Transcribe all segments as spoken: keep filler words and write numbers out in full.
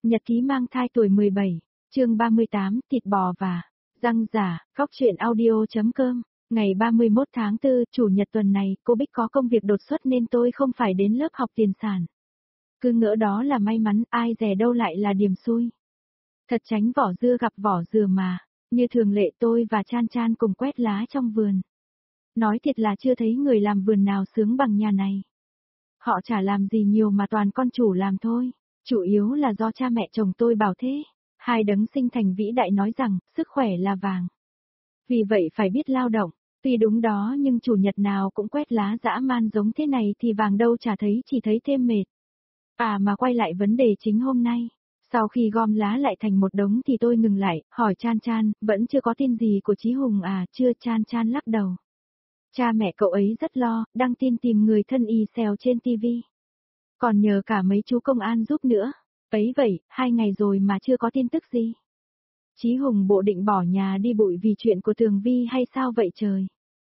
Nhật ký mang thai tuổi mười bảy, chương ba mươi tám, thịt bò và răng giả, góc truyện audio.com. Ngày ba mươi mốt tháng tư, chủ nhật tuần này, cô Bích có công việc đột xuất nên tôi không phải đến lớp học tiền sản. Cứ ngỡ đó là may mắn, ai dè đâu lại là điểm xui. Thật tránh vỏ dưa gặp vỏ dừa mà, như thường lệ tôi và Chan Chan cùng quét lá trong vườn. Nói thiệt là chưa thấy người làm vườn nào sướng bằng nhà này. Họ chả làm gì nhiều mà toàn con chủ làm thôi, chủ yếu là do cha mẹ chồng tôi bảo thế. Hai đấng sinh thành vĩ đại nói rằng, sức khỏe là vàng. Vì vậy phải biết lao động, tuy đúng đó nhưng chủ nhật nào cũng quét lá dã man giống thế này thì vàng đâu chả thấy, chỉ thấy thêm mệt. À mà quay lại vấn đề chính hôm nay, sau khi gom lá lại thành một đống thì tôi ngừng lại, hỏi Chan Chan, vẫn chưa có tin gì của Chí Hùng à? Chưa. Chan Chan lắc đầu. Cha mẹ cậu ấy rất lo, đăng tin tìm người thân y xèo trên tivi. Còn nhờ cả mấy chú công an giúp nữa. Ấy vậy, hai ngày rồi mà chưa có tin tức gì. Chí Hùng bộ định bỏ nhà đi bụi vì chuyện của Tường Vi hay sao vậy trời?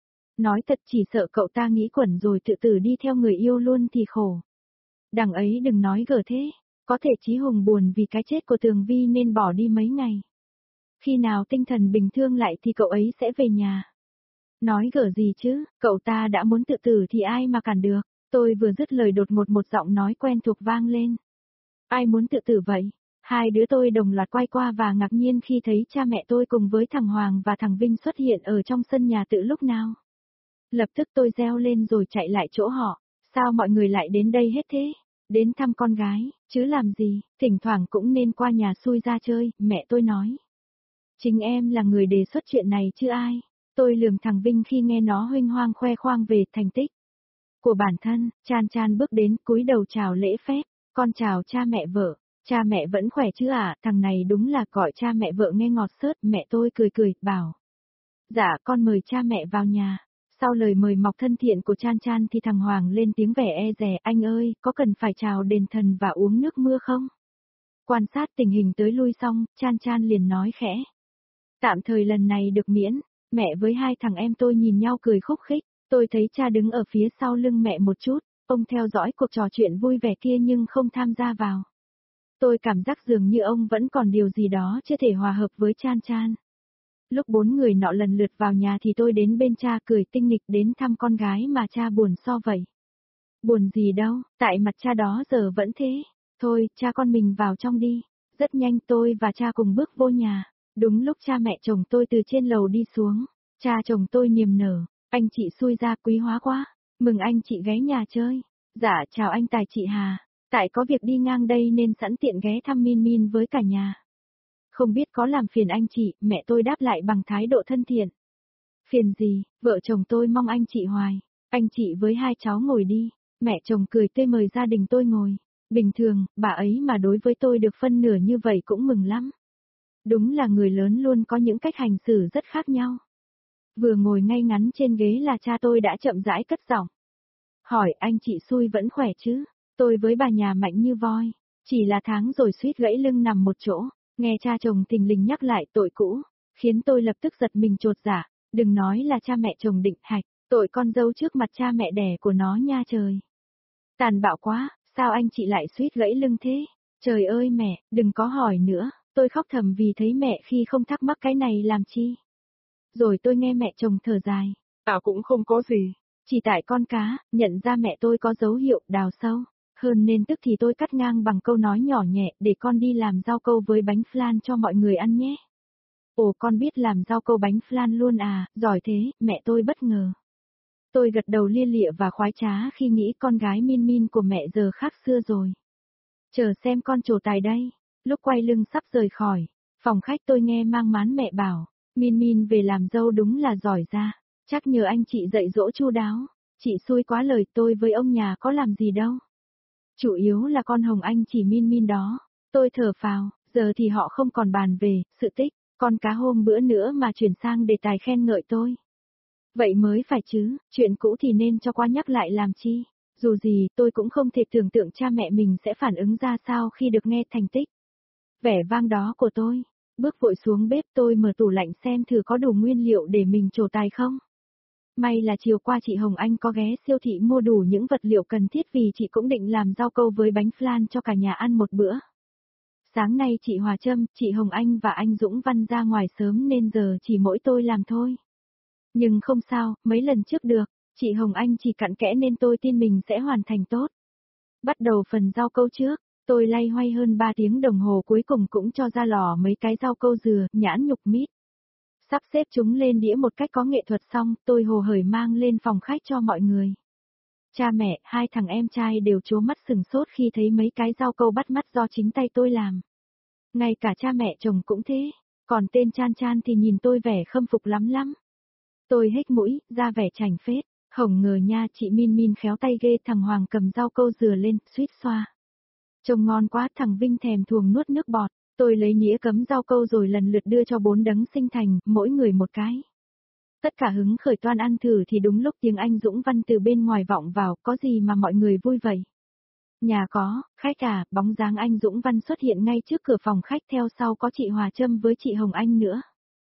Nói thật chỉ sợ cậu ta nghĩ quẩn rồi tự tử đi theo người yêu luôn thì khổ. Đằng ấy đừng nói gở thế, có thể Chí Hùng buồn vì cái chết của Tường Vi nên bỏ đi mấy ngày. Khi nào tinh thần bình thường lại thì cậu ấy sẽ về nhà. Nói gở gì chứ, cậu ta đã muốn tự tử thì ai mà cản được. Tôi vừa dứt lời đột ngột một giọng nói quen thuộc vang lên. Ai muốn tự tử vậy? Hai đứa tôi đồng loạt quay qua và ngạc nhiên khi thấy cha mẹ tôi cùng với thằng Hoàng và thằng Vinh xuất hiện ở trong sân nhà tự lúc nào. Lập tức tôi reo lên rồi chạy lại chỗ họ. Sao mọi người lại đến đây hết thế? Đến thăm con gái, chứ làm gì, thỉnh thoảng cũng nên qua nhà xui ra chơi, mẹ tôi nói. Chính em là người đề xuất chuyện này chứ ai? Tôi lườm thằng Vinh khi nghe nó huênh hoang khoe khoang về thành tích của bản thân. Chan Chan bước đến cúi đầu chào lễ phép. Con chào cha mẹ vợ. Cha mẹ vẫn khỏe chứ à? Thằng này đúng là gọi cha mẹ vợ nghe ngọt xớt. Mẹ tôi cười cười, bảo. Dạ con mời cha mẹ vào nhà. Sau lời mời mọc thân thiện của Chan Chan thì thằng Hoàng lên tiếng vẻ e dè. Anh ơi, có cần phải chào đền thần và uống nước mưa không? Quan sát tình hình tới lui xong, Chan Chan liền nói khẽ. Tạm thời lần này được miễn. Mẹ với hai thằng em tôi nhìn nhau cười khúc khích. Tôi thấy cha đứng ở phía sau lưng mẹ một chút. Ông theo dõi cuộc trò chuyện vui vẻ kia nhưng không tham gia vào. Tôi cảm giác dường như ông vẫn còn điều gì đó chưa thể hòa hợp với Chan Chan. Lúc bốn người nọ lần lượt vào nhà thì tôi đến bên cha cười tinh nghịch đến thăm con gái mà cha buồn so vậy. Buồn gì đâu, tại mặt cha đó giờ vẫn thế. Thôi, cha con mình vào trong đi. Rất nhanh tôi và cha cùng bước vô nhà. Đúng lúc cha mẹ chồng tôi từ trên lầu đi xuống. Cha chồng tôi niềm nở. Anh chị xui ra quý hóa quá. Mừng anh chị ghé nhà chơi. Dạ chào anh Tài chị Hà. Tại có việc đi ngang đây nên sẵn tiện ghé thăm Min Min với cả nhà. Không biết có làm phiền anh chị, mẹ tôi đáp lại bằng thái độ thân thiện. Phiền gì, vợ chồng tôi mong anh chị hoài. Anh chị với hai cháu ngồi đi. Mẹ chồng cười tươi mời gia đình tôi ngồi. Bình thường, bà ấy mà đối với tôi được phân nửa như vậy cũng mừng lắm. Đúng là người lớn luôn có những cách hành xử rất khác nhau. Vừa ngồi ngay ngắn trên ghế là cha tôi đã chậm rãi cất giọng. Hỏi anh chị xui vẫn khỏe chứ? Tôi với bà nhà mạnh như voi. Chỉ là tháng rồi suýt gãy lưng nằm một chỗ. Nghe cha chồng thình lình nhắc lại tội cũ. Khiến tôi lập tức giật mình chột dạ. Đừng nói là cha mẹ chồng định hạch. Tội con dâu trước mặt cha mẹ đẻ của nó nha trời. Tàn bạo quá, sao anh chị lại suýt gãy lưng thế? Trời ơi mẹ, đừng có hỏi nữa. Tôi khóc thầm vì thấy mẹ khi không thắc mắc cái này làm chi. Rồi tôi nghe mẹ chồng thở dài. Tao cũng không có gì. Chỉ tại con cá, nhận ra mẹ tôi có dấu hiệu đào sâu. Hơn nên tức thì tôi cắt ngang bằng câu nói nhỏ nhẹ để con đi làm rau câu với bánh flan cho mọi người ăn nhé. Ồ con biết làm rau câu bánh flan luôn à, giỏi thế, mẹ tôi bất ngờ. Tôi gật đầu lia lịa và khoái trá khi nghĩ con gái Min Min của mẹ giờ khác xưa rồi. Chờ xem con trổ tài đây. Lúc quay lưng sắp rời khỏi phòng khách tôi nghe mang mán mẹ bảo, Min Min về làm dâu đúng là giỏi ra, chắc nhờ anh chị dạy dỗ chu đáo. Chị xui quá lời tôi với ông nhà có làm gì đâu. Chủ yếu là con Hồng Anh chỉ Min Min đó. Tôi thở phào, giờ thì họ không còn bàn về sự tích, con cá hôm bữa nữa mà chuyển sang đề tài khen ngợi tôi. Vậy mới phải chứ, chuyện cũ thì nên cho qua nhắc lại làm chi. Dù gì tôi cũng không thể tưởng tượng cha mẹ mình sẽ phản ứng ra sao khi được nghe thành tích vẻ vang đó của tôi. Bước vội xuống bếp tôi mở tủ lạnh xem thử có đủ nguyên liệu để mình trổ tài không. May là chiều qua chị Hồng Anh có ghé siêu thị mua đủ những vật liệu cần thiết vì chị cũng định làm rau câu với bánh flan cho cả nhà ăn một bữa. Sáng nay chị Hòa Trâm, chị Hồng Anh và anh Dũng Văn ra ngoài sớm nên giờ chỉ mỗi tôi làm thôi. Nhưng không sao, mấy lần trước được, chị Hồng Anh chỉ cặn kẽ nên tôi tin mình sẽ hoàn thành tốt. Bắt đầu phần rau câu trước, tôi loay hoay hơn ba tiếng đồng hồ cuối cùng cũng cho ra lò mấy cái rau câu dừa, nhãn nhục mít. Sắp xếp chúng lên đĩa một cách có nghệ thuật xong, tôi hồ hởi mang lên phòng khách cho mọi người. Cha mẹ, hai thằng em trai đều trố mắt sừng sốt khi thấy mấy cái rau câu bắt mắt do chính tay tôi làm. Ngay cả cha mẹ chồng cũng thế, còn tên Chan Chan thì nhìn tôi vẻ khâm phục lắm lắm. Tôi hếch mũi, ra vẻ chảnh phết, không ngờ nha chị Min Min khéo tay ghê, thằng Hoàng cầm rau câu dừa lên, suýt xoa. Trông ngon quá, thằng Vinh thèm thuồng nuốt nước bọt, tôi lấy nĩa cấm rau câu rồi lần lượt đưa cho bốn đấng sinh thành, mỗi người một cái. Tất cả hứng khởi toan ăn thử thì đúng lúc tiếng anh Dũng Văn từ bên ngoài vọng vào, có gì mà mọi người vui vậy? Nhà có, khách à, bóng dáng anh Dũng Văn xuất hiện ngay trước cửa phòng khách, theo sau có chị Hòa Trâm với chị Hồng Anh nữa.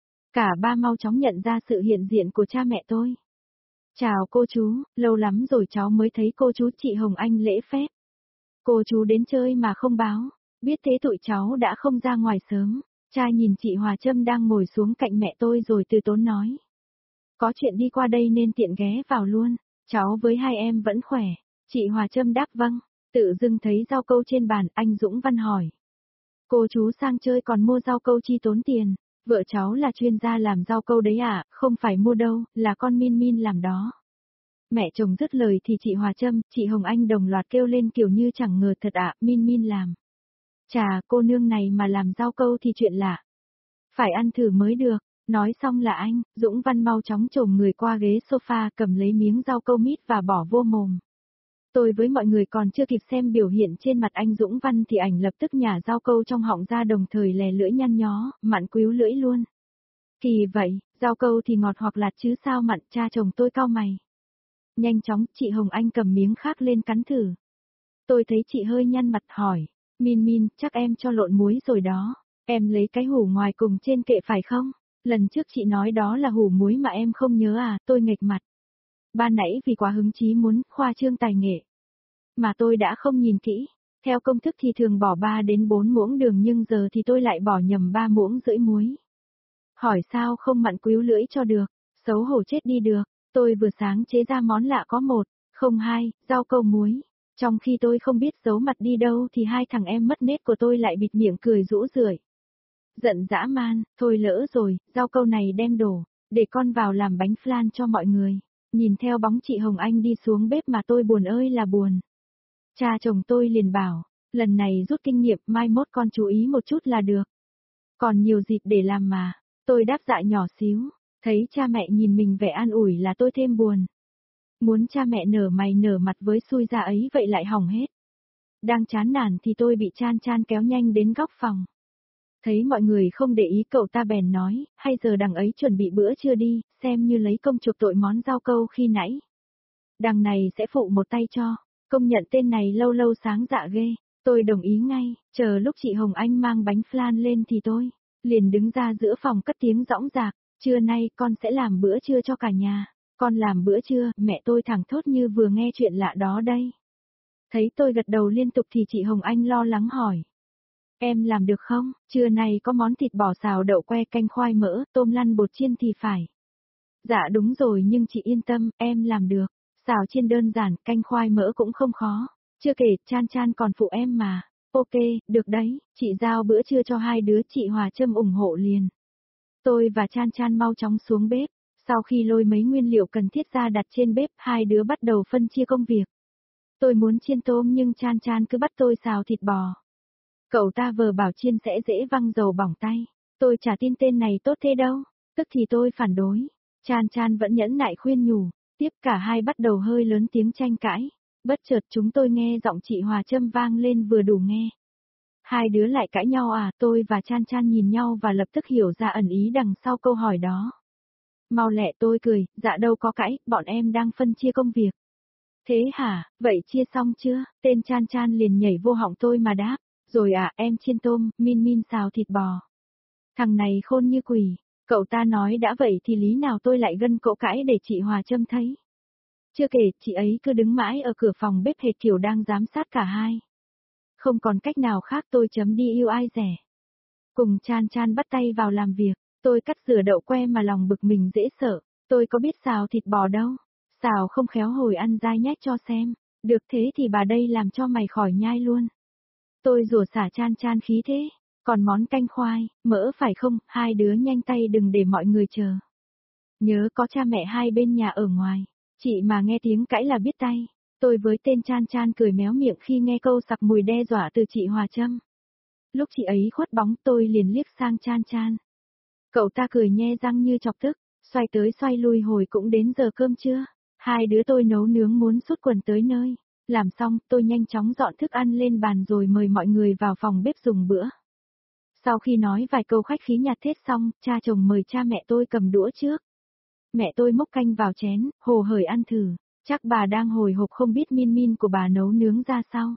Cả ba mau chóng nhận ra sự hiện diện của cha mẹ tôi. Chào cô chú, lâu lắm rồi cháu mới thấy cô chú. Chị Hồng Anh lễ phép. Cô chú đến chơi mà không báo, biết thế tụi cháu đã không ra ngoài sớm. Cha nhìn chị Hòa Trâm đang ngồi xuống cạnh mẹ tôi rồi từ tốn nói. Có chuyện đi qua đây nên tiện ghé vào luôn, cháu với hai em vẫn khỏe. Chị Hòa Trâm đáp vâng, tự dưng thấy rau câu trên bàn, anh Dũng Văn hỏi. Cô chú sang chơi còn mua rau câu chi tốn tiền, vợ cháu là chuyên gia làm rau câu đấy à, không phải mua đâu, là con Min Min làm đó. Mẹ chồng dứt lời thì chị Hòa Trâm, chị Hồng Anh đồng loạt kêu lên kiểu như chẳng ngờ thật ạ, Min Min làm. Chà, cô nương này mà làm rau câu thì chuyện lạ. Phải ăn thử mới được. Nói xong là anh, Dũng Văn mau chóng chồm người qua ghế sofa cầm lấy miếng rau câu mít và bỏ vô mồm. Tôi với mọi người còn chưa kịp xem biểu hiện trên mặt anh Dũng Văn thì ảnh lập tức nhả rau câu trong họng ra, đồng thời lè lưỡi nhăn nhó, mặn quýu lưỡi luôn. Kỳ vậy, rau câu thì ngọt hoặc lạt chứ sao mặn, cha chồng tôi cau mày. Nhanh chóng, chị Hồng Anh cầm miếng khác lên cắn thử. Tôi thấy chị hơi nhăn mặt hỏi, Min Min, chắc em cho lộn muối rồi đó, em lấy cái hủ ngoài cùng trên kệ phải không? Lần trước chị nói đó là hủ muối mà em không nhớ à, tôi nghệch mặt. Ban nãy vì quá hứng chí muốn khoa trương tài nghệ. Mà tôi đã không nhìn kỹ, theo công thức thì thường bỏ ba đến bốn muỗng đường nhưng giờ thì tôi lại bỏ nhầm ba muỗng rưỡi muối. Hỏi sao không mặn quýu lưỡi cho được, xấu hổ chết đi được, tôi vừa sáng chế ra món lạ có một, không hai, rau câu muối. Trong khi tôi không biết giấu mặt đi đâu thì hai thằng em mất nết của tôi lại bịt miệng cười rũ rượi. Giận dã man, thôi lỡ rồi, rau câu này đem đổ, để con vào làm bánh flan cho mọi người. Nhìn theo bóng chị Hồng Anh đi xuống bếp mà tôi buồn ơi là buồn. Cha chồng tôi liền bảo, lần này rút kinh nghiệm, mai mốt con chú ý một chút là được. Còn nhiều dịp để làm mà, tôi đáp dạ nhỏ xíu, thấy cha mẹ nhìn mình vẻ an ủi là tôi thêm buồn. Muốn cha mẹ nở mày nở mặt với xui ra ấy vậy lại hỏng hết. Đang chán nản thì tôi bị Chan Chan kéo nhanh đến góc phòng. Thấy mọi người không để ý cậu ta bèn nói, hay giờ đằng ấy chuẩn bị bữa trưa đi, xem như lấy công chuộc tội món rau câu khi nãy. Đằng này sẽ phụ một tay cho, công nhận tên này lâu lâu sáng dạ ghê, tôi đồng ý ngay, chờ lúc chị Hồng Anh mang bánh flan lên thì tôi liền đứng ra giữa phòng cất tiếng dõng dạc, trưa nay con sẽ làm bữa trưa cho cả nhà, con làm bữa trưa, mẹ tôi thẳng thốt như vừa nghe chuyện lạ đó đây. Thấy tôi gật đầu liên tục thì chị Hồng Anh lo lắng hỏi. Em làm được không? Trưa nay có món thịt bò xào đậu que canh khoai mỡ, tôm lăn bột chiên thì phải. Dạ đúng rồi nhưng chị yên tâm, em làm được. Xào chiên đơn giản, canh khoai mỡ cũng không khó. Chưa kể, Chan Chan còn phụ em mà. Ok, được đấy, chị giao bữa trưa cho hai đứa, chị Hòa Trâm ủng hộ liền. Tôi và Chan Chan mau chóng xuống bếp. Sau khi lôi mấy nguyên liệu cần thiết ra đặt trên bếp, hai đứa bắt đầu phân chia công việc. Tôi muốn chiên tôm nhưng Chan Chan cứ bắt tôi xào thịt bò. Cậu ta vờ bảo chiên sẽ dễ văng dầu bỏng tay. Tôi chả tin tên này tốt thế đâu. Tức thì tôi phản đối. Chan Chan vẫn nhẫn nại khuyên nhủ. Tiếp cả hai bắt đầu hơi lớn tiếng tranh cãi. Bất chợt chúng tôi nghe giọng chị Hòa Trâm vang lên vừa đủ nghe. Hai đứa lại cãi nhau à? Tôi và Chan Chan nhìn nhau và lập tức hiểu ra ẩn ý đằng sau câu hỏi đó. Mau lẹ, tôi cười, dạ đâu có cãi, bọn em đang phân chia công việc. Thế hả, vậy chia xong chưa? Tên Chan Chan liền nhảy vô họng tôi mà đáp. Rồi à, em chiên tôm, Min Min xào thịt bò. Thằng này khôn như quỷ, cậu ta nói đã vậy thì lý nào tôi lại gân cỗ cãi để chị Hòa Trâm thấy. Chưa kể, chị ấy cứ đứng mãi ở cửa phòng bếp hệt kiểu đang giám sát cả hai. Không còn cách nào khác tôi chấm đi yêu ai rẻ. Cùng Chan Chan bắt tay vào làm việc, tôi cắt rửa đậu que mà lòng bực mình dễ sợ, tôi có biết xào thịt bò đâu, xào không khéo hồi ăn dai nhách cho xem, được thế thì bà đây làm cho mày khỏi nhai luôn. Tôi rủa xả Chan Chan khí thế, còn món canh khoai, mỡ phải không, hai đứa nhanh tay đừng để mọi người chờ. Nhớ có cha mẹ hai bên nhà ở ngoài, chị mà nghe tiếng cãi là biết tay. Tôi với tên Chan Chan cười méo miệng khi nghe câu sặc mùi đe dọa từ chị Hòa Trâm. Lúc chị ấy khuất bóng tôi liền liếc sang Chan Chan. Cậu ta cười nhe răng như chọc tức, xoay tới xoay lui hồi cũng đến giờ cơm trưa. Hai đứa tôi nấu nướng muốn sút quần tới nơi. Làm xong tôi nhanh chóng dọn thức ăn lên bàn rồi mời mọi người vào phòng bếp dùng bữa. Sau khi nói vài câu khách khí nhạt thết xong, cha chồng mời cha mẹ tôi cầm đũa trước. Mẹ tôi múc canh vào chén, hồ hởi ăn thử. Chắc bà đang hồi hộp không biết Min Min của bà nấu nướng ra sao.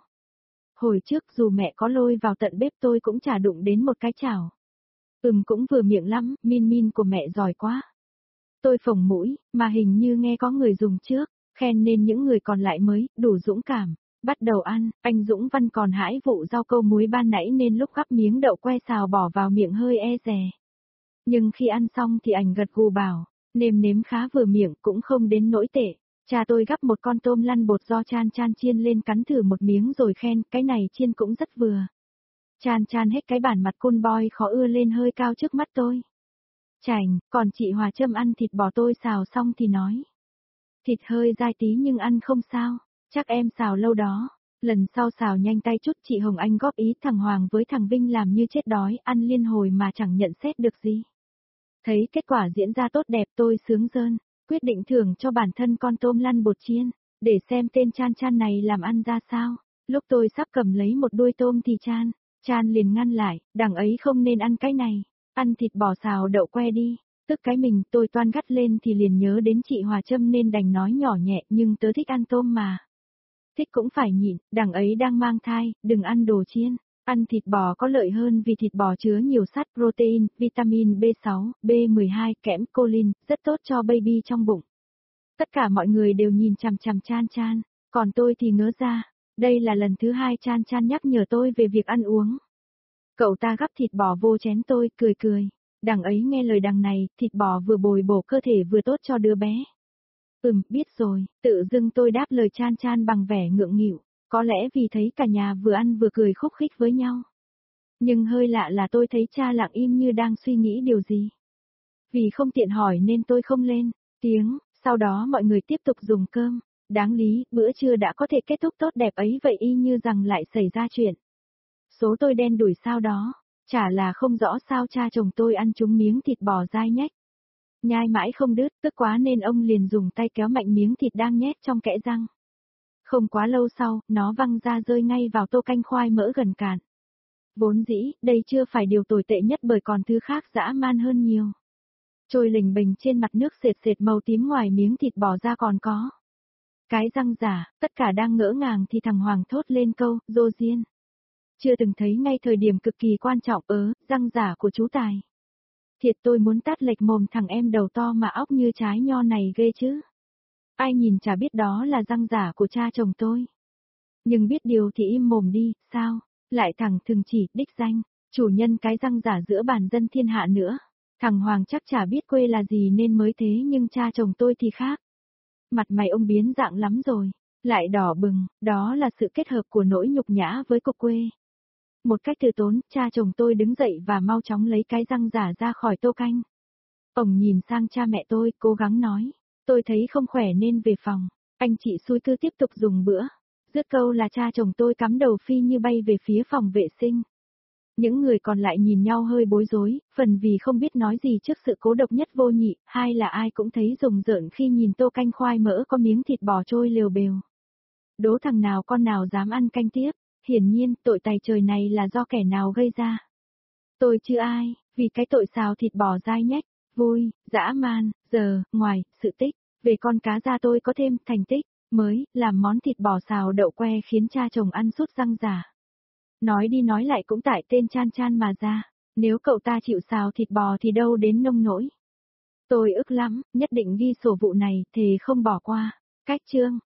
Hồi trước dù mẹ có lôi vào tận bếp tôi cũng chả đụng đến một cái chảo. Ừm cũng vừa miệng lắm, Min Min của mẹ giỏi quá. Tôi phồng mũi, mà hình như nghe có người dùng trước, khen nên những người còn lại mới, đủ dũng cảm. Bắt đầu ăn, anh Dũng Văn còn hãi vụ rau câu muối ban nãy nên lúc gắp miếng đậu que xào bỏ vào miệng hơi e dè. Nhưng khi ăn xong thì ảnh gật gù bảo, nêm nếm khá vừa miệng cũng không đến nỗi tệ. Cha tôi gắp một con tôm lăn bột do Chan Chan chiên lên cắn thử một miếng rồi khen, cái này chiên cũng rất vừa. Chan Chan hết cái bản mặt côn boy khó ưa lên hơi cao trước mắt tôi. Chảnh, còn chị Hòa Trâm ăn thịt bò tôi xào xong thì nói. Thịt hơi dai tí nhưng ăn không sao, chắc em xào lâu đó. Lần sau xào nhanh tay chút chị Hồng Anh góp ý thằng Hoàng với thằng Vinh làm như chết đói, ăn liên hồi mà chẳng nhận xét được gì. Thấy kết quả diễn ra tốt đẹp tôi sướng rơn. Quyết định thưởng cho bản thân con tôm lăn bột chiên, để xem tên Chan Chan này làm ăn ra sao. Lúc tôi sắp cầm lấy một đuôi tôm thì Chan, Chan liền ngăn lại, đằng ấy không nên ăn cái này, ăn thịt bò xào đậu que đi. Tức cái mình tôi toan gắt lên thì liền nhớ đến chị Hòa Trâm nên đành nói nhỏ nhẹ nhưng tớ thích ăn tôm mà. Thích cũng phải nhịn, đằng ấy đang mang thai, đừng ăn đồ chiên. Ăn thịt bò có lợi hơn vì thịt bò chứa nhiều sắt, protein, vitamin B sáu, B mười hai, kẽm, choline, rất tốt cho baby trong bụng. Tất cả mọi người đều nhìn chằm chằm Chan Chan, còn tôi thì ngớ ra, đây là lần thứ hai Chan Chan nhắc nhở tôi về việc ăn uống. Cậu ta gắp thịt bò vô chén tôi, cười cười, đằng ấy nghe lời đằng này, thịt bò vừa bồi bổ cơ thể vừa tốt cho đứa bé. Ừm, biết rồi, tự dưng tôi đáp lời Chan Chan bằng vẻ ngượng nghịu. Có lẽ vì thấy cả nhà vừa ăn vừa cười khúc khích với nhau. Nhưng hơi lạ là tôi thấy cha lặng im như đang suy nghĩ điều gì. Vì không tiện hỏi nên tôi không lên tiếng, sau đó mọi người tiếp tục dùng cơm. Đáng lý, bữa trưa đã có thể kết thúc tốt đẹp ấy vậy y như rằng lại xảy ra chuyện. Số tôi đen đủi sao đó, chả là không rõ sao cha chồng tôi ăn trúng miếng thịt bò dai nhách. Nhai mãi không đứt, tức quá nên ông liền dùng tay kéo mạnh miếng thịt đang nhét trong kẽ răng. Không quá lâu sau, nó văng ra rơi ngay vào tô canh khoai mỡ gần cạn. Vốn dĩ, đây chưa phải điều tồi tệ nhất bởi còn thứ khác dã man hơn nhiều. Trôi lình bềnh trên mặt nước sệt sệt màu tím ngoài miếng thịt bò ra còn có. Cái răng giả, tất cả đang ngỡ ngàng thì thằng Hoàng thốt lên câu, dô diên. Chưa từng thấy ngay thời điểm cực kỳ quan trọng ớ, răng giả của chú Tài. Thiệt tôi muốn tát lệch mồm thằng em đầu to mà óc như trái nho này ghê chứ. Ai nhìn chả biết đó là răng giả của cha chồng tôi. Nhưng biết điều thì im mồm đi, sao? Lại thẳng thừng chỉ, đích danh, chủ nhân cái răng giả giữa bản dân thiên hạ nữa. Thằng Hoàng chắc chả biết quê là gì nên mới thế nhưng cha chồng tôi thì khác. Mặt mày ông biến dạng lắm rồi, lại đỏ bừng, đó là sự kết hợp của nỗi nhục nhã với cục quê. Một cách từ tốn, cha chồng tôi đứng dậy và mau chóng lấy cái răng giả ra khỏi tô canh. Ông nhìn sang cha mẹ tôi, cố gắng nói. Tôi thấy không khỏe nên về phòng, anh chị xui cứ tiếp tục dùng bữa. Dứt câu là cha chồng tôi cắm đầu phi như bay về phía phòng vệ sinh. Những người còn lại nhìn nhau hơi bối rối, phần vì không biết nói gì trước sự cố độc nhất vô nhị, hai là ai cũng thấy rùng rợn khi nhìn tô canh khoai mỡ có miếng thịt bò trôi lều bều. Đố thằng nào con nào dám ăn canh tiếp, hiển nhiên tội tày trời này là do kẻ nào gây ra. Tôi chứ ai, vì cái tội xào thịt bò dai nhách. Vui, dã man, giờ, ngoài, sự tích, về con cá da tôi có thêm thành tích, mới, làm món thịt bò xào đậu que khiến cha chồng ăn sút răng giả. Nói đi nói lại cũng tại tên Chan Chan mà ra, nếu cậu ta chịu xào thịt bò thì đâu đến nông nỗi. Tôi ức lắm, nhất định ghi sổ vụ này, thề không bỏ qua. Cách chương.